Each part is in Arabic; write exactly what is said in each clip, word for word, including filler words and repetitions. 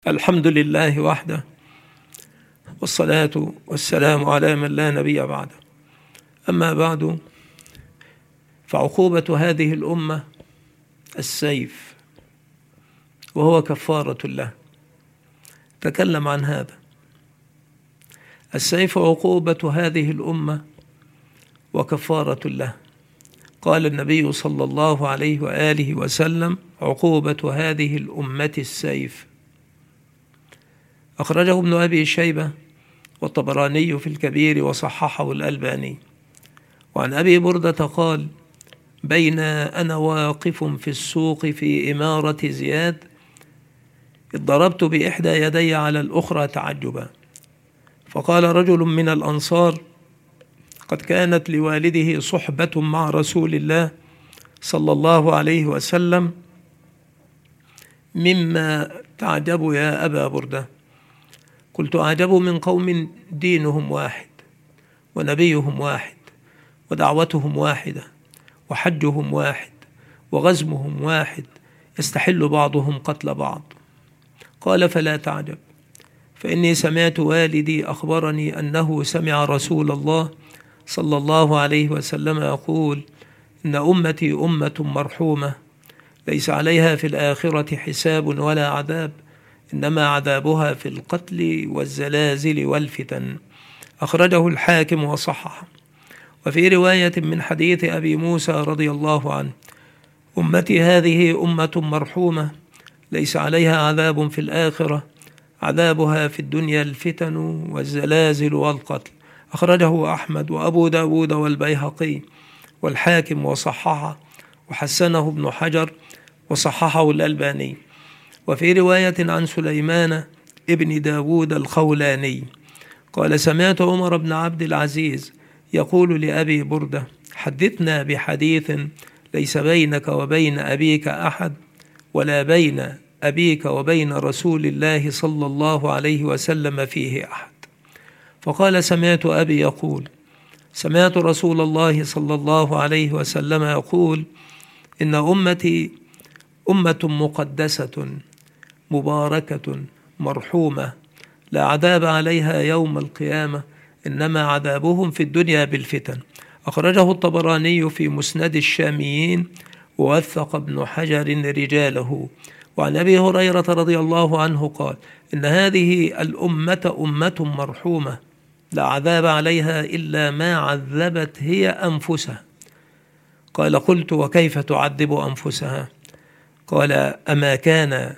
الحمد لله وحده، والصلاة والسلام على من لا نبي بعده. أما بعد، فعقوبة هذه الأمة السيف، وهو كفارة له. تكلم عن هذا السيف، عقوبة هذه الأمة وكفارة له. قال النبي صلى الله عليه وآله وسلم: عقوبة هذه الأمة السيف. أخرجه ابن أبي شيبة والطبراني في الكبير وصححه الألباني. وعن أبي بردة قال: بين أنا واقف في السوق في إمارة زياد، إذ ضربت بإحدى يدي على الأخرى تعجبا، فقال رجل من الأنصار: قد كانت لوالده صحبة مع رسول الله صلى الله عليه وسلم، مما تعجب يا أبا بردة؟ قلت: أعجب من قوم دينهم واحد، ونبيهم واحد، ودعوتهم واحدة، وحجهم واحد، وغزمهم واحد، يستحل بعضهم قتل بعض. قال: فلا تعجب، فإني سمعت والدي أخبرني أنه سمع رسول الله صلى الله عليه وسلم يقول: إن أمتي أمة مرحومة، ليس عليها في الآخرة حساب ولا عذاب، إنما عذابها في القتل والزلازل والفتن. أخرجه الحاكم وصححه. وفي رواية من حديث أبي موسى رضي الله عنه: أمتي هذه أمة مرحومة، ليس عليها عذاب في الآخرة، عذابها في الدنيا الفتن والزلازل والقتل. أخرجه أحمد وأبو داود والبيهقي والحاكم وصححه، وحسنه ابن حجر وصححه الألباني. وفي رواية عن سليمان ابن داود الخولاني قال: سمعت عمر بن عبد العزيز يقول لأبي بردة: حدثنا بحديث ليس بينك وبين أبيك أحد، ولا بين أبيك وبين رسول الله صلى الله عليه وسلم فيه أحد. فقال: سمعت أبي يقول: سمعت رسول الله صلى الله عليه وسلم يقول: إن أمتي أمة مقدسة مباركة مرحومة، لا عذاب عليها يوم القيامة، إنما عذابهم في الدنيا بالفتن. أخرجه الطبراني في مسند الشاميين، ووثق ابن حجر رجاله. وعن أبي هريرة رضي الله عنه قال: إن هذه الأمة أمة مرحومة، لا عذاب عليها إلا ما عذبت هي أنفسها. قال: قلت: وكيف تعذب أنفسها؟ قال: أما كان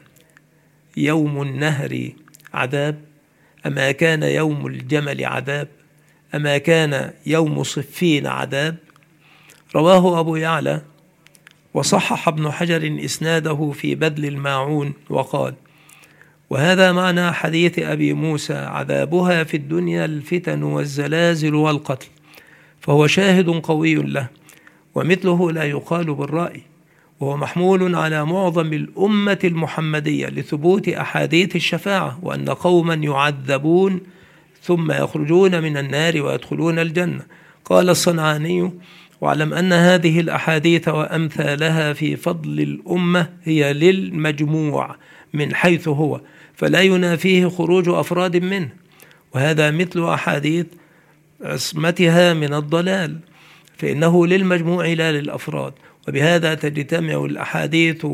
يوم النهر عذاب؟ أما كان يوم الجمل عذاب؟ أما كان يوم صفين عذاب؟ رواه أبو يعلى، وصحح ابن حجر إسناده في بذل الماعون، وقال: وهذا معنى حديث أبي موسى: عذابها في الدنيا الفتن والزلازل والقتل، فهو شاهد قوي له، ومثله لا يقال بالرأي، وهو محمول على معظم الأمة المحمدية لثبوت أحاديث الشفاعة، وأن قوما يعذبون ثم يخرجون من النار ويدخلون الجنة. قال الصنعاني: واعلم أن هذه الأحاديث وأمثالها في فضل الأمة هي للمجموع من حيث هو، فلا ينافيه خروج أفراد منه، وهذا مثل أحاديث عصمتها من الضلال، فإنه للمجموع لا للأفراد. وبهذا تجتمع الأحاديث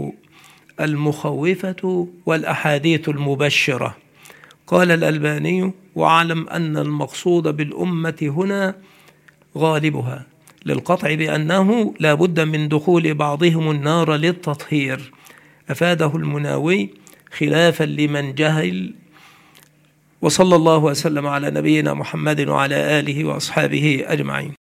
المخوفة والأحاديث المبشرة. قال الألباني: واعلم أن المقصود بالأمة هنا غالبها، للقطع بأنه لا بد من دخول بعضهم النار للتطهير. أفاده المناوي خلافا لمن جهل. وصلى الله وسلم على نبينا محمد وعلى آله وأصحابه أجمعين.